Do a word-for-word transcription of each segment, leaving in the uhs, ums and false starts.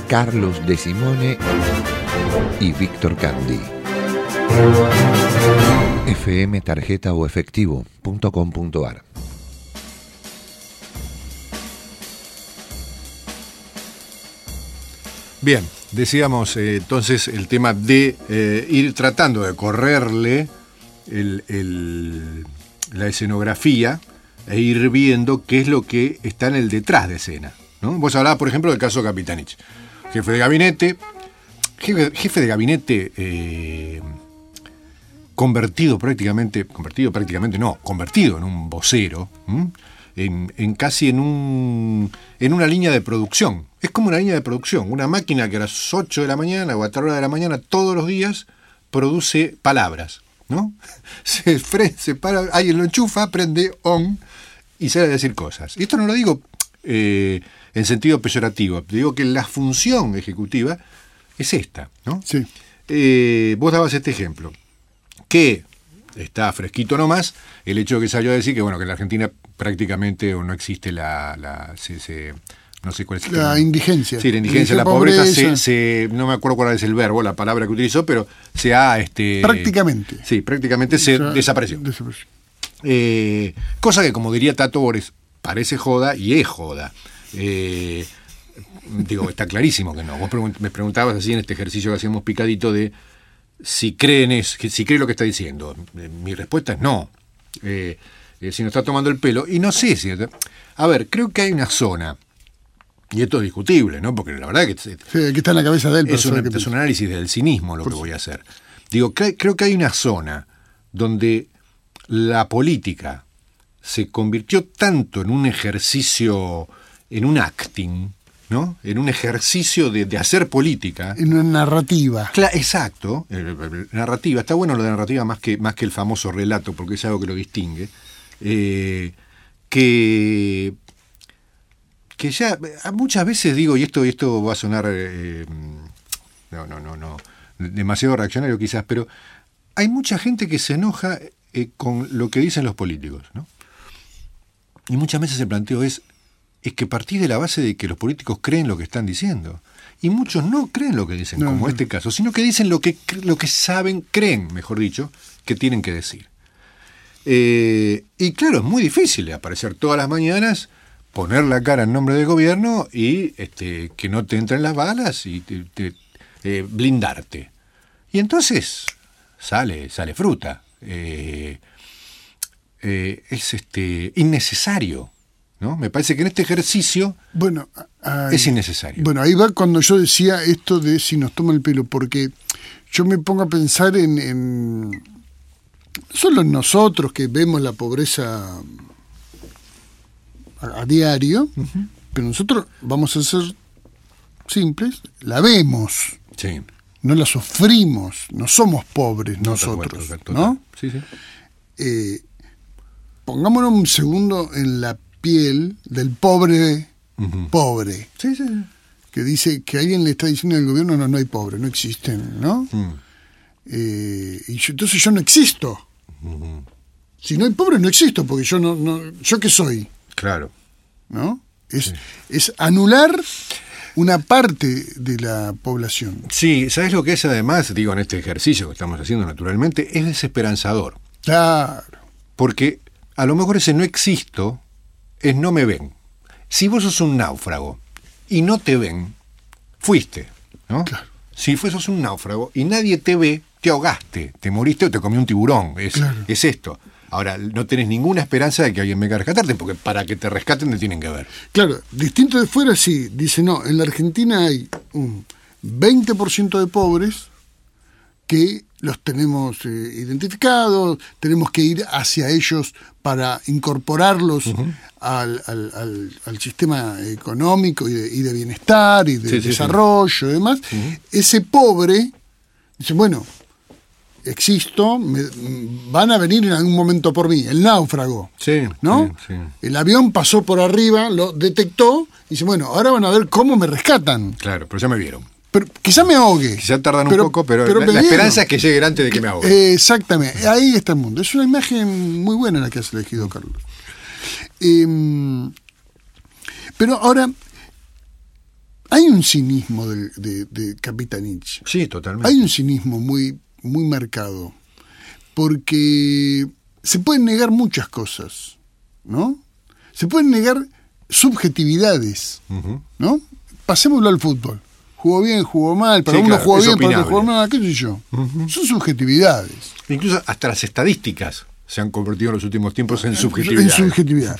Carlos De Simone y Víctor Candy. F M tarjeta o efectivo punto com punto a r. Bien, decíamos eh, entonces el tema de eh, ir tratando de correrle el, el, la escenografía e ir viendo qué es lo que está en el detrás de escena, ¿no? Vos hablabas, por ejemplo, del caso Capitanich. Jefe de gabinete, jefe, jefe de gabinete eh, convertido prácticamente, convertido prácticamente no, convertido en un vocero, en, en casi en un en una línea de producción. Es como una línea de producción, una máquina que a las ocho de la mañana o a tal hora de la mañana todos los días produce palabras, ¿no? Se, fre, se para, alguien lo enchufa, prende on y sale a decir cosas. Y esto no lo digo eh, en sentido peyorativo, digo que la función ejecutiva es esta, ¿no? Sí. Eh, vos dabas este ejemplo, que está fresquito nomás, el hecho de que salió a decir que, bueno, que en la Argentina prácticamente no existe la... la se, se, no sé cuál es el La tema. indigencia. Sí, la indigencia, la pobreza, pobreza se, se, no me acuerdo cuál es el verbo, la palabra que utilizó, pero se ha... Este, prácticamente. Sí, prácticamente se, se desapareció. desapareció. Eh, cosa que, como diría Tato Bores, parece joda y es joda. Eh, digo, está clarísimo que no. Vos pregunt- me preguntabas así en este ejercicio que hacíamos picadito de si creen es, si cree lo que está diciendo. Eh, mi respuesta es no. Eh, eh, si nos está tomando el pelo. Y no sé si... A ver, creo que hay una zona, y esto es discutible, ¿no? Porque la verdad que... Sí, aquí está en la cabeza de él. Es, una, es un análisis del cinismo lo Por que voy a hacer. Digo, cre- creo que hay una zona donde la política se convirtió tanto en un ejercicio, en un acting, ¿no? En un ejercicio de, de hacer política. En una narrativa. Cla- exacto, eh, narrativa. Está bueno lo de narrativa más que, más que el famoso relato, porque es algo que lo distingue. Eh, que, que ya muchas veces digo, y esto, y esto va a sonar eh, no, no, no, no, demasiado reaccionario quizás, pero hay mucha gente que se enoja eh, con lo que dicen los políticos, ¿no? Y muchas veces el planteo es, es que partís de la base de que los políticos creen lo que están diciendo. Y muchos no creen lo que dicen, no, como no. este caso, sino que dicen lo que, lo que saben, creen, mejor dicho, que tienen que decir. Eh, y claro, es muy difícil aparecer todas las mañanas, poner la cara en nombre del gobierno y este, que no te entren las balas y te, te, eh, blindarte. Y entonces sale, sale fruta. Eh, eh, es este innecesario, ¿no? Me parece que en este ejercicio bueno, hay, es innecesario. Bueno, ahí va cuando yo decía esto de si nos toma el pelo, porque yo me pongo a pensar en, en no solo en nosotros que vemos la pobreza a, a diario, uh-huh. pero nosotros vamos a ser simples, la vemos, sí. no la sufrimos, no somos pobres no, nosotros, total, total. ¿no? Sí, sí. Eh, pongámonos un segundo en la piel del pobre uh-huh. pobre, sí, sí. que dice que alguien le está diciendo al gobierno no, no hay pobres, no existen, ¿no? Uh-huh. Eh, y yo, entonces yo no existo. Uh-huh. Si no hay pobres no existo, porque yo no, no ¿yo qué soy? Claro. ¿No? Es, sí. es anular una parte de la población. Sí, ¿sabes lo que es además? Digo, en este ejercicio que estamos haciendo naturalmente, es desesperanzador. Claro. Porque a lo mejor ese no existo es no me ven. Si vos sos un náufrago y no te ven, fuiste, ¿no? Claro. Si vos sos un náufrago y nadie te ve, te ahogaste, te moriste o te comió un tiburón. Es, claro. es esto. Ahora, no tenés ninguna esperanza de que alguien venga a rescatarte, porque para que te rescaten te tienen que ver. Claro, distinto de fuera sí. Dice, no, en la Argentina hay un veinte por ciento de pobres que los tenemos eh, identificados, tenemos que ir hacia ellos para incorporarlos uh-huh. al, al, al, al sistema económico y de, y de bienestar y de sí, desarrollo sí, sí. y demás. Uh-huh. Ese pobre dice, bueno, existo, me, van a venir en algún momento por mí, el náufrago, sí, ¿no? Sí, sí. El avión pasó por arriba, lo detectó, y dice, bueno, ahora van a ver cómo me rescatan. Claro, pero ya me vieron. Pero quizá me ahogue. Quizá tardan pero, un poco, pero, pero la, la esperanza es que lleguen antes de que me ahogue. Eh, exactamente, ahí está el mundo. Es una imagen muy buena la que has elegido, Carlos. Eh, pero ahora, hay un cinismo de, de, de Capitanich. Sí, totalmente. Hay un cinismo muy, muy marcado. Porque se pueden negar muchas cosas, ¿no? Se pueden negar subjetividades, uh-huh. ¿no? Pasémoslo al fútbol. Jugó bien, jugó mal, para sí, uno claro, jugó bien, opinable. Para otro jugó mal, qué sé yo. Uh-huh. Son subjetividades. Incluso hasta las estadísticas se han convertido en los últimos tiempos en subjetividad. En subjetividad.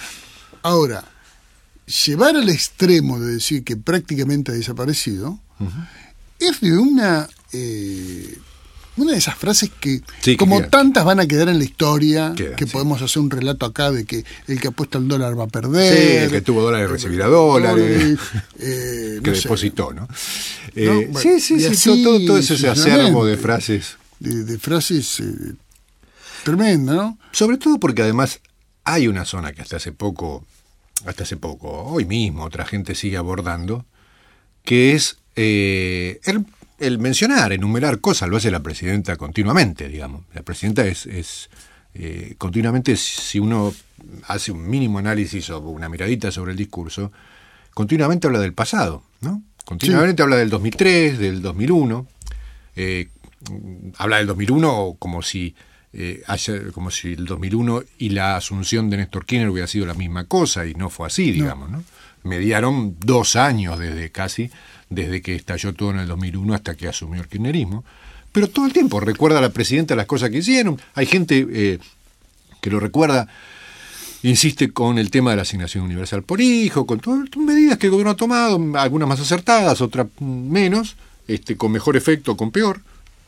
Ahora, llevar al extremo de decir que prácticamente ha desaparecido uh-huh. es de una eh, una de esas frases que, sí, como que tantas van a quedar en la historia, queda, que sí. podemos hacer un relato acá de que el que apuesta al dólar va a perder. Sí, el que tuvo dólares recibirá dólares, eh, que no depositó, sé. ¿no? Eh, ¿no? Bueno, sí, sí, sí, así, todo, todo ese acervo de frases. De, de frases eh, tremendas, ¿no? Sobre todo porque además hay una zona que hasta hace poco, hasta hace poco, hoy mismo, otra gente sigue abordando, que es eh, el El mencionar, enumerar cosas, lo hace la presidenta continuamente, digamos. La presidenta es, es eh, continuamente, si uno hace un mínimo análisis o una miradita sobre el discurso, continuamente habla del pasado, ¿no? Continuamente sí. habla del dos mil tres, del dos mil uno, eh, habla del dos mil uno como si, eh, haya, como si el dos mil uno y la asunción de Néstor Kirchner hubiera sido la misma cosa, y no fue así, digamos, ¿no? Mediaron dos años desde casi... desde que estalló todo en el dos mil uno hasta que asumió el kirchnerismo, pero todo el tiempo recuerda a la presidenta las cosas que hicieron. Hay gente eh, que lo recuerda, insiste con el tema de la asignación universal por hijo, con todas las medidas que el gobierno ha tomado, algunas más acertadas, otras menos, este, con mejor efecto o con peor,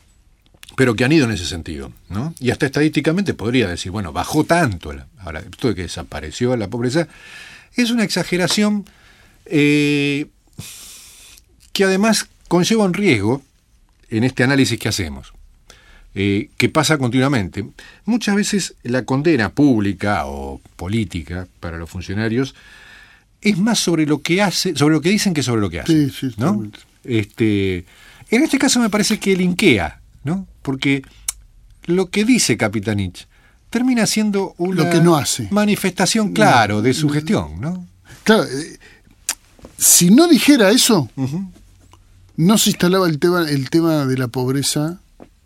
pero que han ido en ese sentido, ¿no? Y hasta estadísticamente podría decir, bueno, bajó tanto, la, ahora esto de que desapareció la pobreza, es una exageración eh, que además conlleva un riesgo en este análisis que hacemos, eh, que pasa continuamente. Muchas veces la condena pública o política para los funcionarios es más sobre lo que hace, sobre lo que dicen que sobre lo que hacen, sí, sí, ¿no? Este, en este caso me parece que linkea, ¿no? Porque lo que dice Capitanich termina siendo una lo que no hace. manifestación, claro, de su gestión, ¿no? Claro, eh, si no dijera eso, uh-huh. no se instalaba el tema, el tema de la pobreza,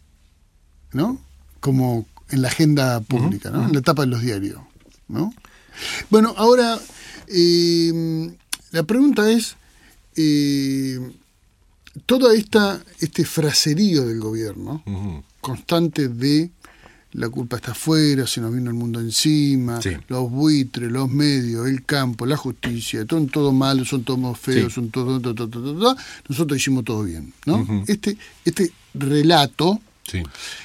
¿no? Como en la agenda pública, ¿no? Uh-huh. En la etapa de los diarios, ¿no? Bueno, ahora eh, la pregunta es eh, toda esta este fraserío del gobierno uh-huh. constante de la culpa está afuera, se nos vino el mundo encima, sí. los buitres, los medios, el campo, la justicia, son todos malos, son todos feos, sí. son todos... To, to, to, to, to, nosotros hicimos todo bien, ¿no? Uh-huh. Este, este relato sí.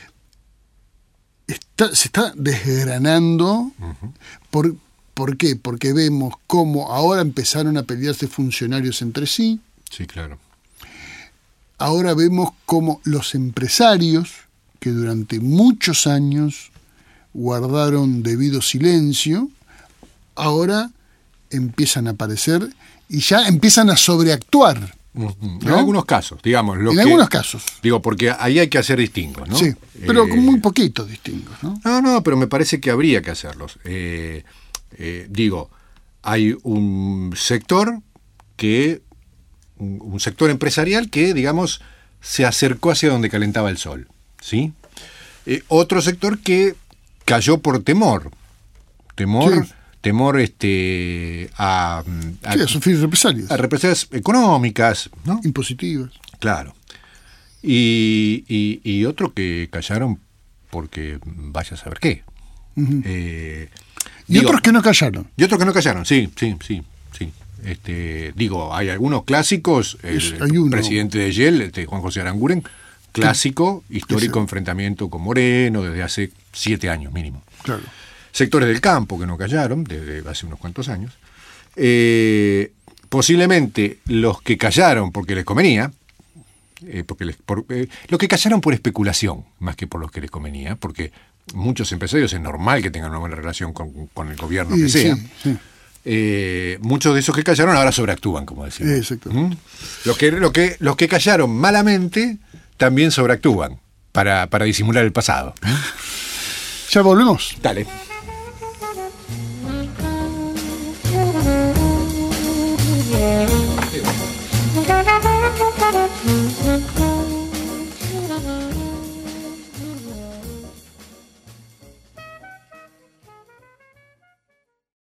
está, se está desgranando. Uh-huh. por, ¿Por qué? Porque vemos cómo ahora empezaron a pelearse funcionarios entre sí. Sí, claro. Ahora vemos cómo los empresarios, que durante muchos años guardaron debido silencio, ahora empiezan a aparecer y ya empiezan a sobreactuar. ¿no? En algunos casos, digamos. Lo en que, algunos casos. Digo, porque ahí hay que hacer distingos, ¿no? Sí, pero eh, con muy poquitos distingos, ¿no? No, no, pero me parece que habría que hacerlos. Eh, eh, digo, hay un sector que, un, un sector empresarial que, digamos, se acercó hacia donde calentaba el sol. ¿Sí? Eh, otro sector que cayó por temor, temor, sí. temor este, a, a, sí, a sufrir represalias, a represalias económicas, ¿no? Impositivas. Claro. Y, y, y otro que callaron porque vaya a saber qué. Uh-huh. Eh, y digo, otros que no callaron. Y otros que no callaron, sí, sí, sí, sí. Este, digo, hay algunos clásicos. El, es, hay uno. presidente de Yel, este, Juan José Aranguren. Clásico, histórico enfrentamiento con Moreno desde hace siete años mínimo. Claro. Sectores del campo que no callaron desde hace unos cuantos años. Eh, posiblemente los que callaron porque les convenía, eh, porque les, por, eh, los que callaron por especulación más que por los que les convenía, porque muchos empresarios es normal que tengan una buena relación con, con el gobierno sí, que sea. Sí, sí. Eh, muchos de esos que callaron ahora sobreactúan, como decimos. Exacto. ¿Mm? Los que, los que, los que callaron malamente también sobreactúan para, para disimular el pasado. Ya volvemos. Dale.